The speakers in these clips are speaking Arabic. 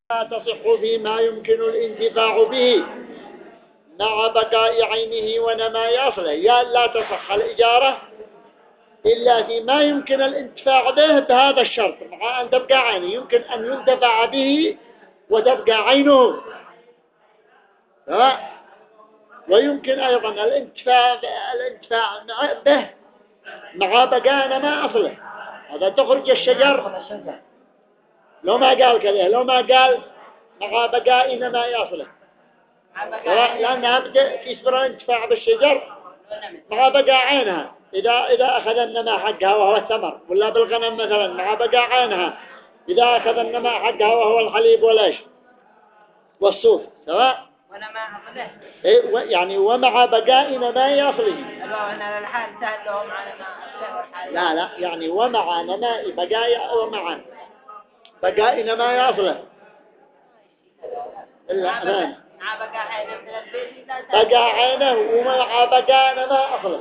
لا تصح فيما يمكن الانتفاع به مع بقاء عينه ونماء أصله. يا لا تصح الإجارة إلا فيما يمكن الانتفاع به بهذا الشرط، مع أن تبقى عينه يمكن أن ينتفع به وتبقى عينه، ويمكن أيضا الانتفاع به مع بقاء نماء أصله. هذا تخرج الشجر لو ما قال كذا، لو ما قال مع بقاء نماء أصله، لأنها تسبر الانتفاع بالشجر مع بقاء عينها. إذا أخذ النماء حقها وهو الثمر، ولا بالغنم مثلا مع بقاء عينها إذا أخذ النماء حقها وهو الحليب والإيش والصوف، سواء ونماء أصله. يعني ومع بقاء نماء أصله. لا يعني ومع نماء بقاء، ومع بقاء نماء أصله. إلا بقى عينه ومع بقى نماء أصله.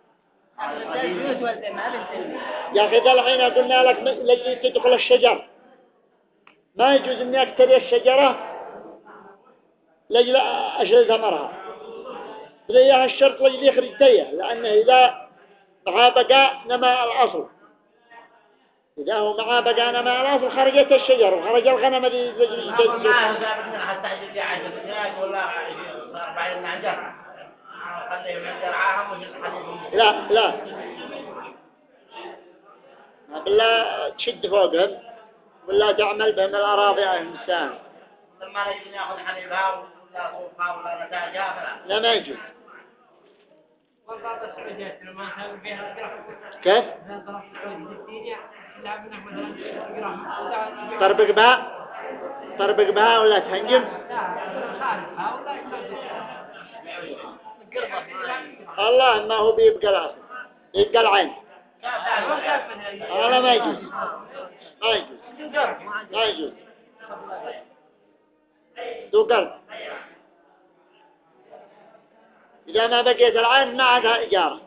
يا أخي ذا الحين قلنا لك لجي تدخل الشجر ما يجوز أني أكتري الشجرة لجل أشيل ثمرها، إذا الشرط لجل يخرج تيه، لأنه إذا مع بقى نماء الأصل، إذا هو مع بقى نماء الأصل خرجت الشجر وخرج الغنم الذي لجل يتجسد. لا بالله تشد فوقهم ولا تعمل بهم الأراضي على الإنسان. لما نجي ناخذ حليبها ولا صوفها ولا نتاجها لا ما يجوز. كيف؟ طربق بها ولا تهنجم؟ الله ما هو بيبقى العصر يبقى العين. ما يجوز ما يجوز ذو قلب. إذا ما بقيت العين ما عادها إجارة.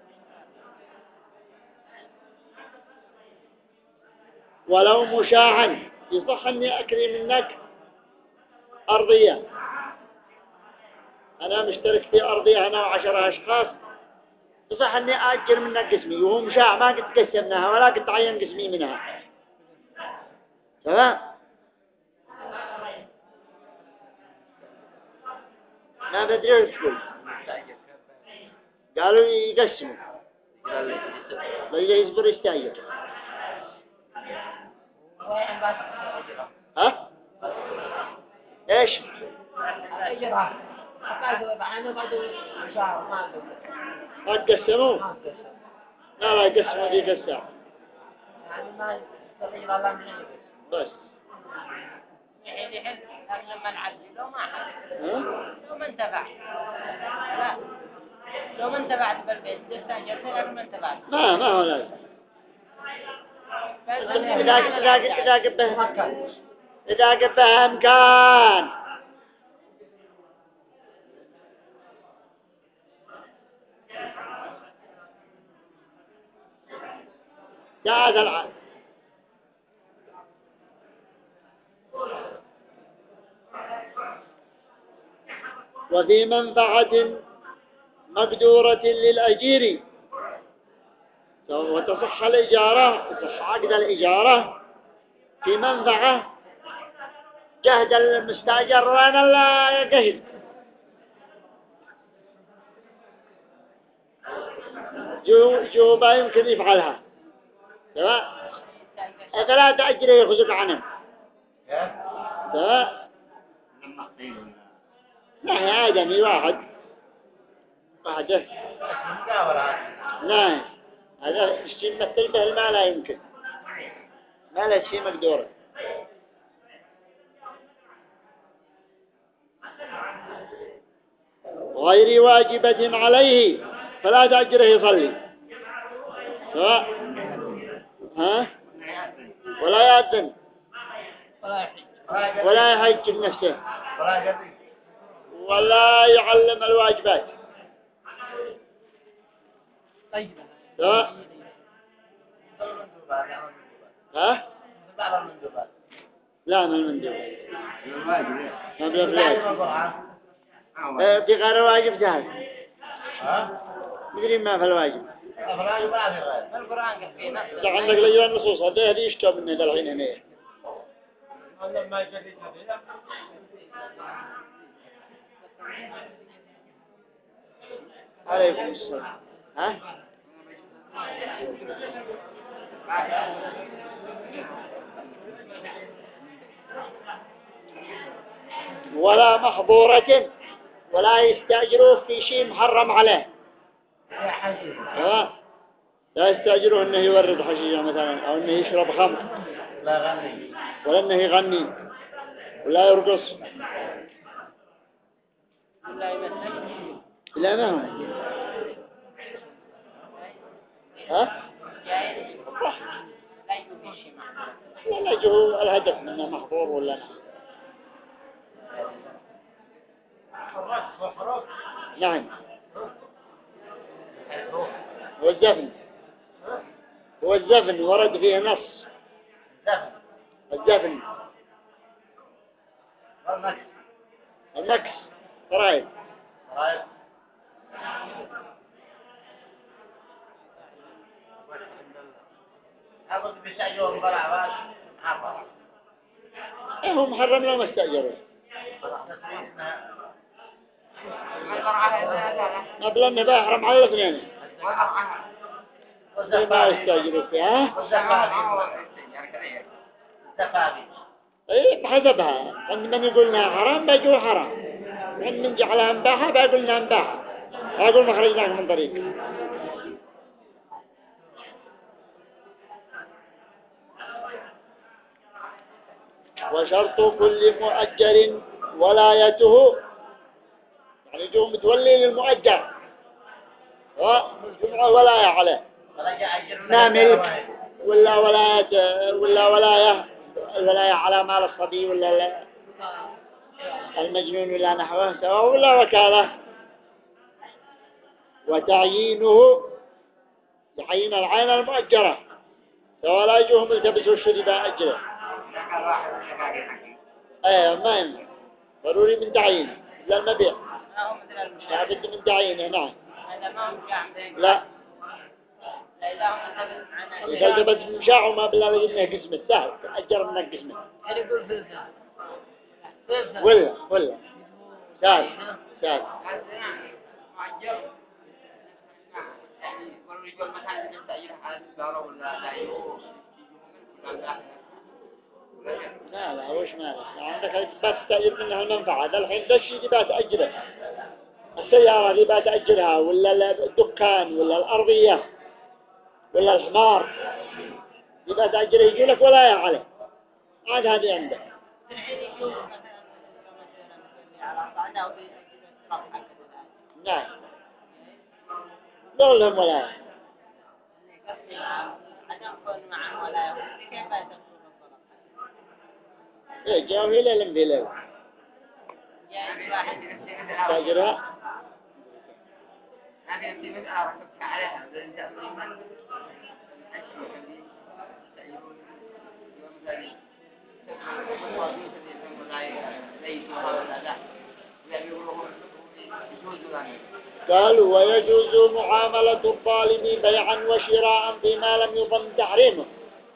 ولو مشاعا يصح أني أكري منك أرضية، أنا مشترك في أرضية أنا و10 أشخاص، يصح أني أأجر منك قسمي، وهو مشاع ما قد قسمناها ولا قد تعين قسمي منها، تمام؟ ما بدري وش تقول. قالوا يقسموا ليه يصبر يستأجر. ها؟ ايش؟ ما تقسموا؟ لا يقسموا ذيك الساعة بس. لما نعدي لو ما لو ما انتفع لا لو ما انتفعت بالبيت استأجرت لكن ما انتفعت ما هو لازم. إذا قبها أمكان جاءت العاد. وفي منفعة مقدورة للأجير، وتصح الإجارة، تصح عقد الإجارة في منفعة جهد المستأجر وأنا لا جهد جوبة يمكن يفعلها، تمام؟ فلا تأجر يخزق عنه، تمام؟ لا يا آدمي واحد لا هذا الشيء مثل به المال لا يمكن، ما له شيء مقدور. غير واجبة عليه فلا تأجره يصلي، ها؟ ولا يأذن ولا يحج نفسه ولا يعلم الواجبات. ها؟ لا من المندوب. مبلغ الواجب في غير الواجب سهل مدري ما في الواجب القرآن قد فيه نفس ده عندك لجوان النصوص هذا يشتى منه ده الحين هنا عليكم السلام ها ولا محظورة ولا يستأجروه في شيء محرم عليه لا يستأجروه انه يورد حشيشة مثلا او انه يشرب خمر ولا انه يغني ولا يرقص لا ما هو ها لا جو الهدف منه محظور ولا نعم والزفن هو الزفن ورد فيه نص الزفن المكس فرائد هو محرم لو ما استأجروا قبل أنه بيحرم على الاثنين ما يستأجروا فيها ايه بحسبها عند من يقولنا حرام بيقول حرام عند من جعلها مباحة بيقولنا مباحة أقول مخرجناك من طريق وشرط كل مؤجر ولايته يعني جو متولي للمؤجر وجمع ولاية عليه ما ملك ولا ولاية الولاية على مال الصبي ولا المجنون ولا نحوه سواء ولا وكالة وتعيينه يعين العين المؤجرة سواء لا يجوهم التبسوا الشريبة أجره ايه ما ينفع ضروري من تعيين لا المبيع لا بد من تعيين هنا لا إذا جبت المشاع وما بلا لقينا قسمة سهل أجر منك قسمة ولا سهل لا وش مالك عندك بس تأجر منها المنفعة ده الحين ده الشيء اللي بتأجره السيارة اللي بتأجرها ولا الدكان ولا الأرضية ولا الحمار اللي بتأجره يجي لك ولا عليه عاد هذه عندك نعم دولهم ولا ايه جاءوا هلا لم هلا تأجرها قالوا ويجوز معاملة الظالم بيعا وشراء فيما لم يظن تحريمه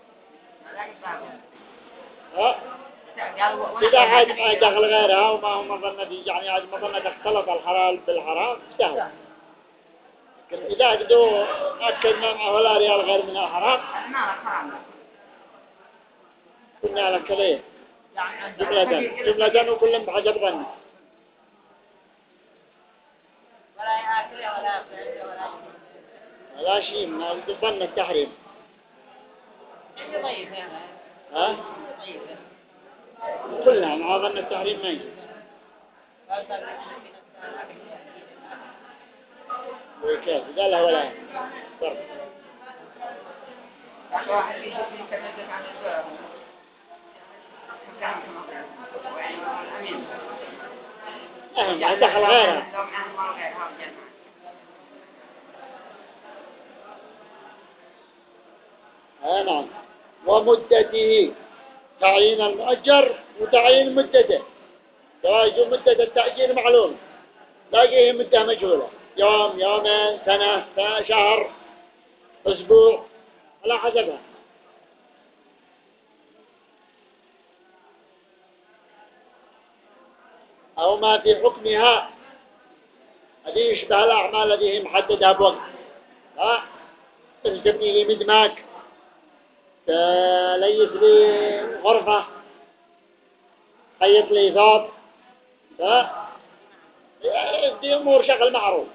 إذا عاد ما دخل غيرها وما هو مظنة يعني عاد مظنة اختلط الحلال بالحرام سهل لكن إذا قدوا أكدنا معه ولا ريال غير من الحرام كنا لك ليه جملة وكلهم بحسب ظن ولا شيء ما ظن التحريم ها؟ كلها مع ظن التحريم ما يجوز وكيف قال له ولا فرق ما دخل غيرها نعم ومدته تعيين المؤجر وتعيين مدته سواء يجوا مدة التأجير معلومة باقيه مدة مجهولة، يوم يومين سنة شهر أسبوع على حسبها. أو ما في حكمها هذه يشبه الأعمال التي هي محددة بوقت. ها تبني لي مدماك، تليس لي غرفة، حيط لي ثوب، دي أمور شغل معروف.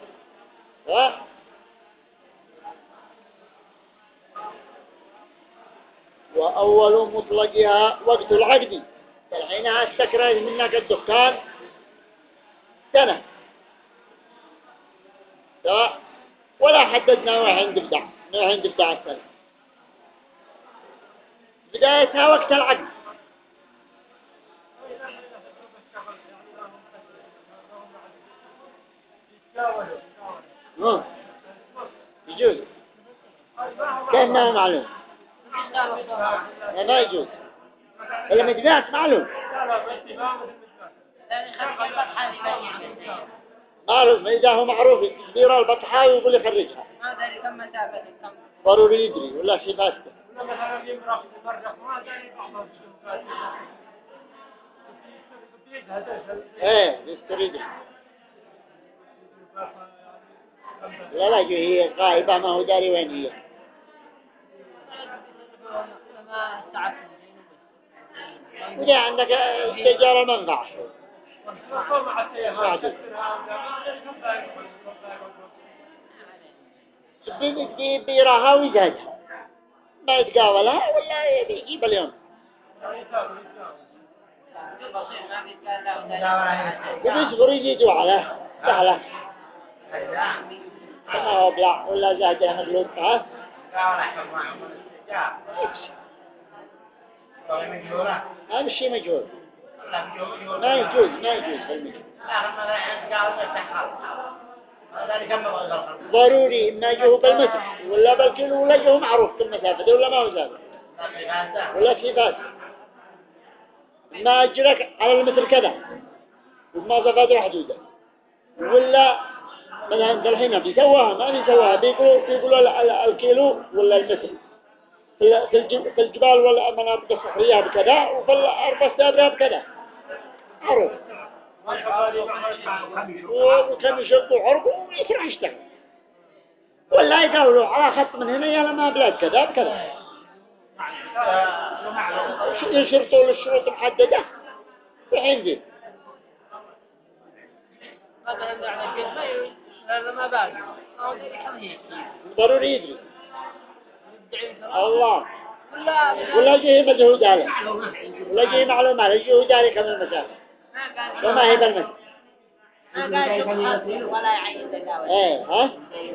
وأول مطلقها وقت العقد، فالحينها استكرت منك الدكان سنة، ولا حددنا وحين تبدأ السنة، بدايتها وقت العقد. يجوز كيف ما هو معلوم؟ ما يجوز المدبات معلوم. معلوم إذا هو معروف كبيرة البطحة ويقول يخرجها ضروري يدري ولا شيء فاسده. ايه يستريد. لا هي غائبة ما هو داري وين هي. وده عندك تجارة منفعة بيراها ويزهدها ما يتقاولها ولا يجيب اليوم. وبيصبر يجيجوا على سهلة ما هو بلع ولا زهدها مدلوب. هذا الشيء مجهول ما يجوز المجهول. ضروري إما يجوه بالمتر ولا بالكيلو ولا يجوه معروف بالمسافة ولا ما هو زاد ولا كيفات. ما أجرك على المتر كذا وبمواصفات محدودة ولا مثلا الحين بيسواها ما بيسواها بيقولوا الكيلو ولا المتر في الجبال ولا المناطق الصحراوية بكذا وفي الأرض السابرة بكذا معروف. وكان يشدوا عرقه ويسرع يشتغل ولا يقولوا على خط من هنا يلا ما بلاد كذا بكذا يشرطوا للشروط المحددة وحين دي ضروري يدري الله ولا جيه مجهود عليه ولا جيه معلومة عليه جهود عليه كم المسافة وما هي بالمسافة ولا يعين ايه ها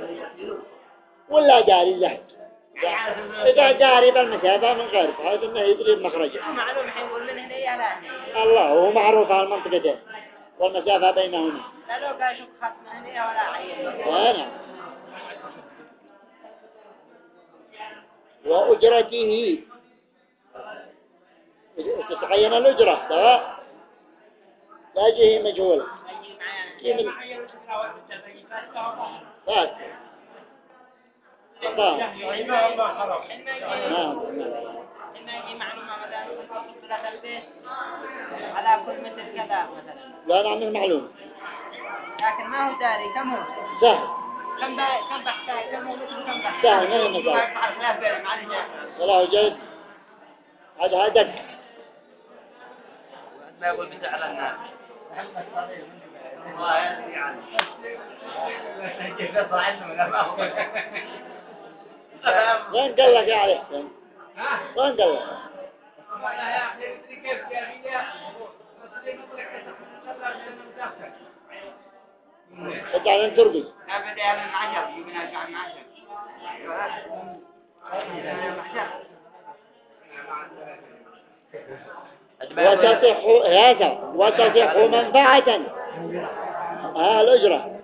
ولا جاري زهد إذا جاري بالمسافة من غير هذا إنه يدري بمخرجه معلوم حيقول من هنا يا لا الله هو معروف على المنطقتين والمسافة بينهما. لا لو قال شوف خط من هنا ولا عين. نعم. وأجرته تتعين الأجرة سواء لا جهة مجهولة فات إما يجي معلومة مثلا في البيت على كل متر كذا مثلا لا نعمل معلومة لكن ما هو داري كم هو سهل كم بحث كم هو متر كم بحث سهل من المسائل ولا هو جيد هذا دق ما يقول بتاع على الناس وين قال لك يا علي حسين وين قال لك بعدين ترقص أبدا على المعجر يبنى على المعجر وتصح منفعة الأجرة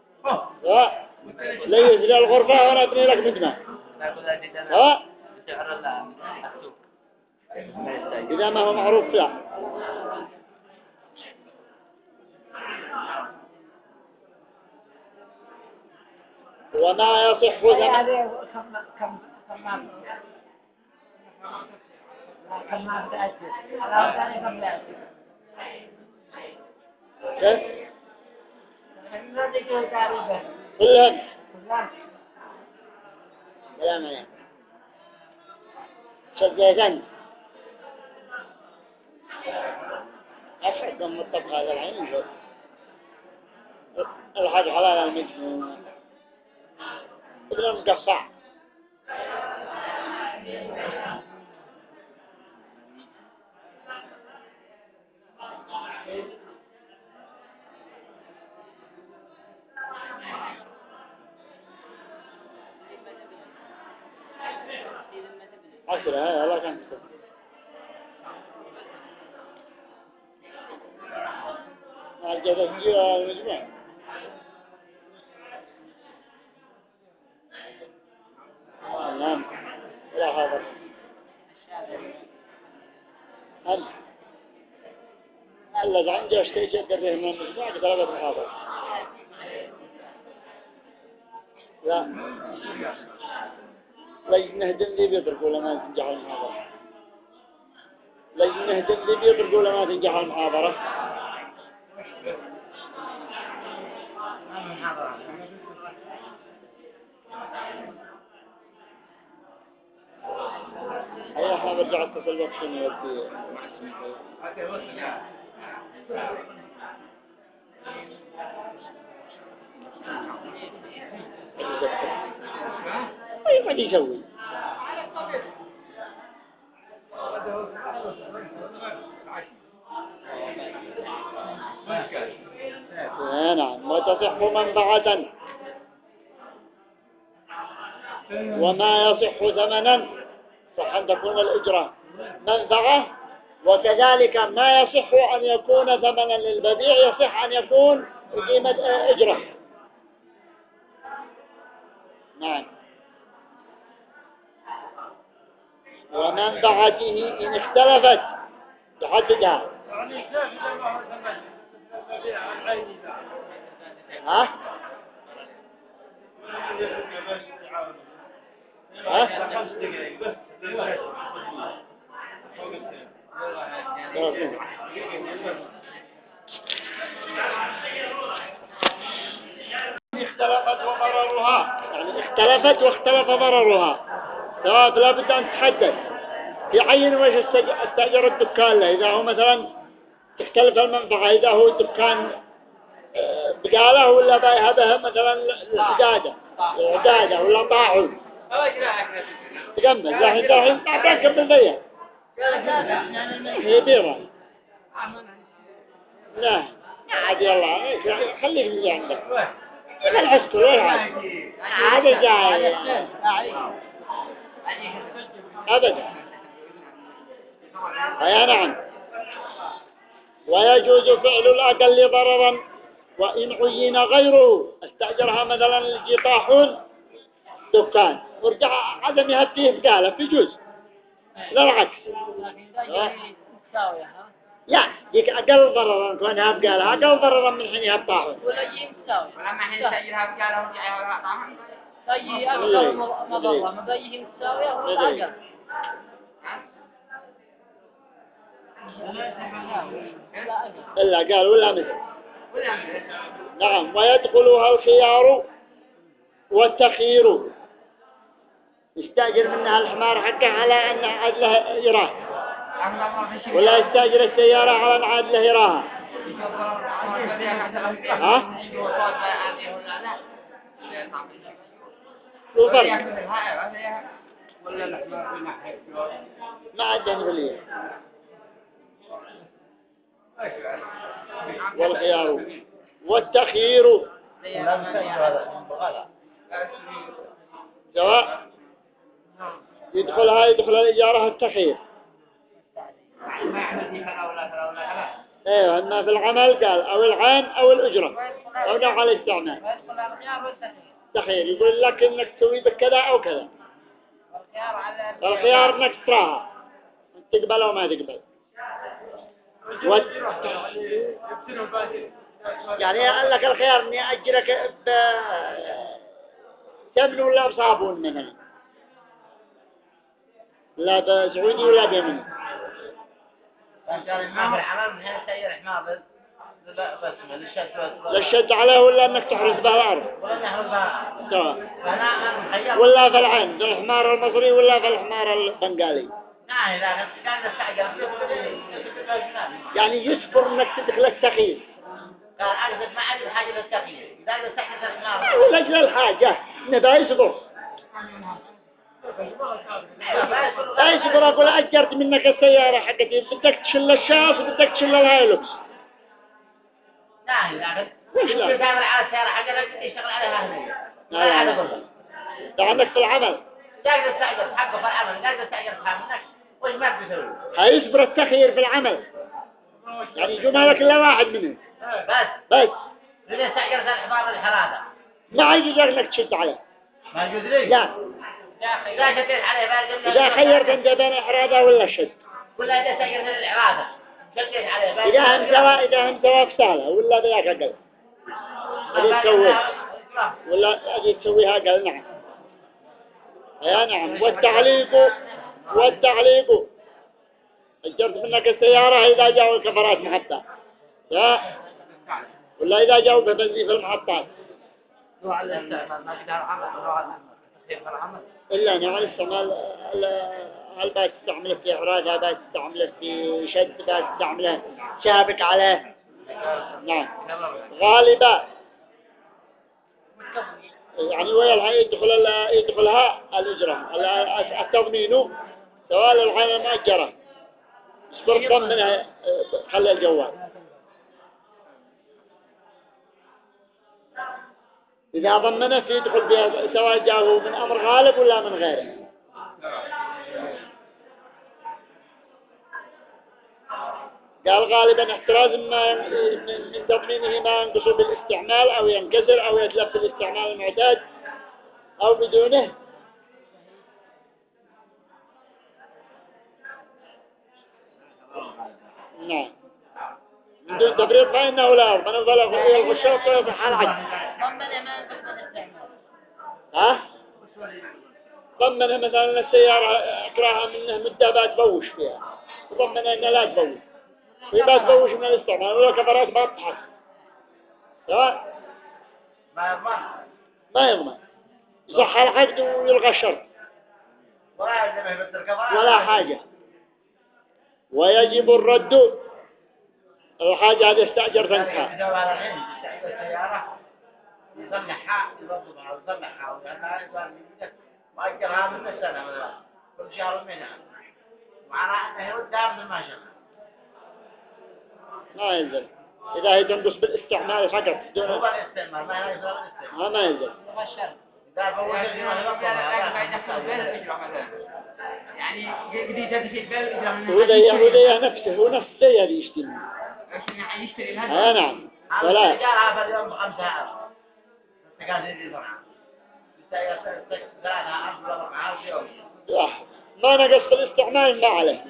ليس للغرفة وأنا أبني لك مدمة إذا ما هو معروف لا وما يصح ثمن كم ما بتأثر على ثاني كم بتأثر كيف؟ ما ذكر تعريفه كلهن لا ولا ما شذيذن أفعدهم الطبخ هذا العين الحاج حلال المجموع ابن المقصع عشرة هاي الله كان تكون مع الجدجية المجموع نعم لا هذا أنت الذي عنده اشتري جدر به من المجموع بطلبة محاضرة لا لجنة دم ذي بيضرق ولا ما تنجح المحاضرة لجنة دم ذي بيضرق ولا ما تنجح المحاضرة هيا احنا برجع اتصل بك شنو يبدي اي ما يسوي نعم وتصح منفعة وما يصح ثمنا صح أن تكون الإجرة منفعة وكذلك ما يصح أن يكون ثمنا للبيع يصح أن يكون قيمة إجرة نعم ومنفعته إن اختلفت تحددها ها؟ اختلفت وضررها يعني اختلفت واختلف ضررها سواء لابد أن تحدد يعين وش استأجر الدكان له إذا هو مثلا تختلف المنفعة إذا هو دكان بقاله ولا بايها به مثلا العدادة ولا طاعون تكمل دحين ما بنكمل بيها هي بيرة لا عادي الله خليك اللي عندك ما الحس كله عادي جاي أبدا أي نعم ويجوز فعل الأقل ضررا وإن عين غيره استأجرها مثلا لجطاحون دكان ورجع عدم يهديه بقاله بيجوز لا العكس لا ديك أقل ضررا كونها بقالها أقل ضررا من حين يهبطاحون ولا يجي مستوي ولما حين يسجلها بقاله ورجع ولا طعم طيب أقل مضرة ما بيجي مستوي ولا أقل إلا قال ولا مثل نعم ويدخلها الخيار والتخيير يستأجر منها الحمار حقه على أن عاد له يراه ولا يستأجر السيارة على أن عاد له يراها ها؟ شو فرق؟ ما عندنا غلية والخيار والتخيير سواء يدخل الإجارة التخيير ايوه اما في العمل قال او العين او الأجرة او نوع الاستعمال التخيير يقول لك انك تسوي بكذا او كذا الخيار انك تراها تقبل او ما تقبل يعني قال لك الخيار اني اجرك بسمن ولا بصابون مثلا، لا بسعودي ولا بيمني. قال ما في العمل من هنا سير حمار بس للشد عليه ولا انك تحرز به الارض ولا نهربها. سواء، فأنا مخير. ولا في العين في الحمار المصري ولا في الحمار البنغالي. نعم لا كان نستعجل. يعني يصبر انك تدخل التخييم قال أقصد ما عندي حاجة للتغيير. إذا استحدث الحمار. لاجل الحاجة نبا يصبر. لا يصبر اقول اجرت منك السيارة حقتي بدك تشيل الشاص وبدك تشيل الهايلوكس. نعم لكن وش لا؟ يمكن تعمل على السيارة حقتك يشتغل عليها هنا. لا لا لا ده عندك في العمل قاعد استعجل حقه في العمل قاعد استعجل منك وش ما بتسوي. هيصبر التخيير في العمل يعني جمالك الا واحد منهم بس إذا استعجلت الحمار الحرادة ما يجوز انك تشد عليه. ما يجوز لي. لا إذا شديت عليه بقى اذا خيرت انت بين احراده ولا شد ولا إذا استعجلت الإعادة شديت عليه بقى اذا هم سوا سهله ولا بياك اقل هذه تسوي ولا هذه تسويها اقل. نعم يا نعم. والتعليق اجرت منك السيارة إذا جاءوا الكفرات محطة لا ولا إذا جاءوا ببنزين في المحطات نوع الاستعمال ما قدر عمل نوع التخيير في العمل إلا نوع الاستعمال. هل بقى تستعمله في إعراض، هل بقى تستعمله في شد، بقى تستعمله شابك عليه. نعم غالبا يعني ويا يدخلها الإجرام التضمين سواء العين المؤجرة اصبر منها خلي الجوال. إذا ضمنت يدخل بها سواء جاءه من أمر غالب ولا من غيره. قال غالبا احتراز من تضمينه ما ينقص بالاستعمال أو ينكسر أو يتلف الاستعمال المعتاد أو بدونه. نعم من دون تبريد فإنه لا يضمن الظلق ويلغي الشرط ويصح العجز. ها؟ ضمنها مثلا السيارة اكراها منه مدة بعد تبوش فيها وضمنها انها لا تبوش ويبقى تبوش من الاستعمال ولا كفرات ما تحص ما يضمن يصح العقد ويلغى الشرط ولا حاجة. ويجب الرد الحاجة هذه استأجر ذنكها يصلحها يضبطها ويصلحها ويصلحها يصلحها وأجرها من السنة مثلا كل شهر منها وعلى أنه يردها من ما شاء ما ينزل إذا هي تنقص بالاستعمال فقط دون هو الاستعمال ما هي يصير الاستعمال ما ينزل. إذا فوت يعني قديش تدخل بالإجرام هو نفسه هو نفس زي هذه يشتري. عشان يشتري الهدف. نعم ولا جارها في اليوم ب5,000 تقاسي دي طبعا ثلاثة أربعة وأربعة يوم ما نقص بالاستعمال ما عليه.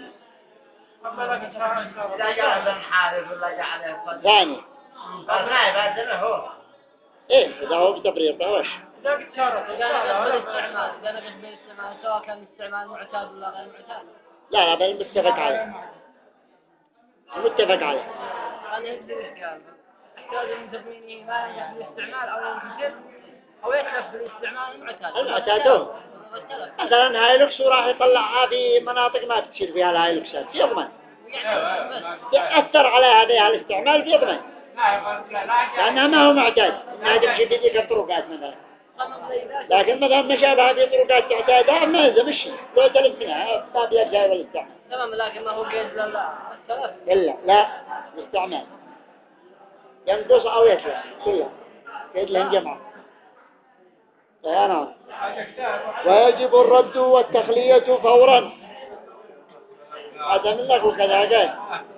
إذا جاء بالحارف ولا جاء عليه الصدق ثاني فابناء يبادله هو إيه إذا هو بتبرير وش إذا بالاستعمال سواء كان استعمال معتاد ولا غير معتاد. لا بل متفق عليه متفق عليه. هذا يبدو إشكال احتاج من تضمينه ما ينجح بالاستعمال أو ينكسر أو يتلف بالاستعمال المعتاد. المعتاد مثلا هايلوكس وراح يطلعها في مناطق ما تشير فيها الهايلوكسات يضمن يأثر على هذه الاستعمال يضمن لأنها ما هو معتاد ما تمشي بذيك الطرقات مثلا. لكن مثلا مشابه هذه الطرقات تعتادها ما يلزم الشيء لو تلف منها ما بيرجع والاستعمال. تمام لكن ما هو قيد للتلف إلا لا الاستعمال ينقص أو يتلف كلها قيد لهم جمعة. نعم. ويجب الرد والتخلية فورا. هذا منك وكذا قال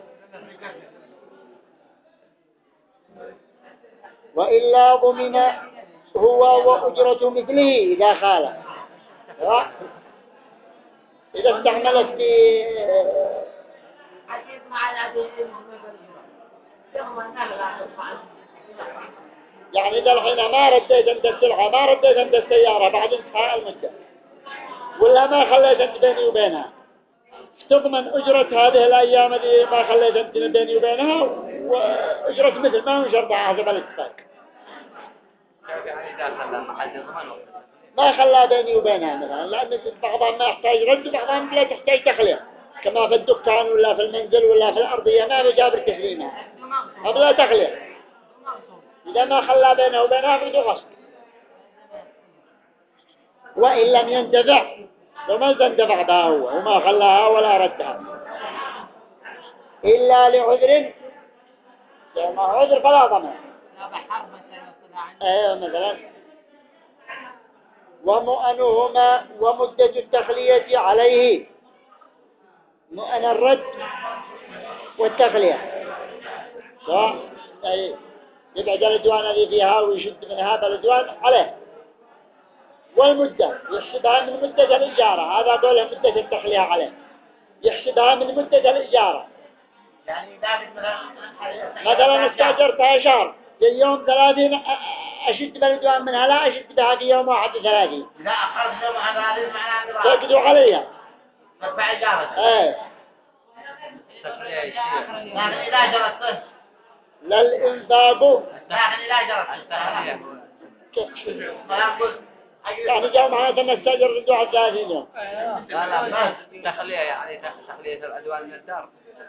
وإلا ضمن هو وأجرة مثله إذا خالف. إذا استعملت في عجيب مع العديد يوم النهر لا تفعل يعني إذا الحين ما رديت أنت السلعة ما رديت أنت السيارة بعد انتهاء المدة ولا ما خليت أنت بيني وبينها تضمن أجرة هذه الأيام اللي ما خليت أنت بيني وبينها وأجرة مثل ما هو شرطها حسب الاتفاق. يعني إذا خلى محل يضمن ما خلى بيني وبينها مثلا لأن بعضها ما يحتاج رد وبعضها لا تحتاج تخلية كما في الدكان ولا في المنزل ولا في الأرضية ما بجابر تسليمها قبل تخلية إذا ما خلى بينه وبينها بدو غصب وإن لم ينتفع فما تنتفع بها هو وما خلاها ولا ردها إلا لعذر ما عذر فلا ضمان لا بحر مثلا طلع عنه. ايوه مثلا ومؤنهما ومدة التخلية عليه مؤن الرد والتخلية صح اي يبعد الادوان اللي فيها ويشد من هذا الادوان عليه والمدة يحسبها من مدة الإجارة هذا قوله مدة التخلية عليه يحسبها من مدة الإجارة يعني دافع مثلا استاجرتها شهر في يوم 30 أشد بالدوام منها لا أشد بها في يوم 31 إذا أخرت يوم هذا معناه تقدوا عليها تدفع إجارة ايه لكن إذا جرت للإنفاق لكن إذا جرت ما يقول يعني جاء معنا أن استاجر الدوام 30 يوم لا تخلية يعني تخلية الأدوان من الدار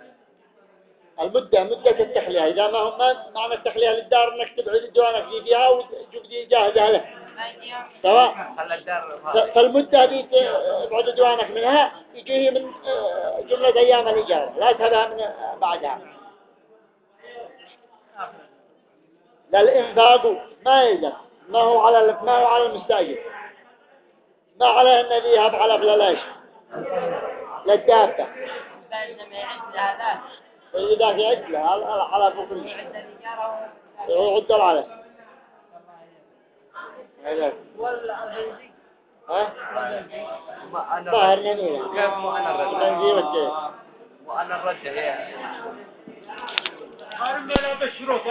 مدة التخلية إذا ما هم معنى التخلية للدار أنك تبعد الدوانك دي فيها وتجيب دي جاهزة له سواء خلى الدار فالمدة دي تبعد دوانك منها يجيه من جملة أيام الإجارة لا تهبها من بعدها للإنفاق ما يلزم ما هو على المستأجر ما عليه النبي يهب على بلاش للدابة بلزم يعد هذا وإذا في عدله على فوق يعد الإجارة هو عدل عليه هذا ها ظاهر نميلة كيف مؤن الرد تنزيل الجيش مؤن الرد هي قارن بلا بشروط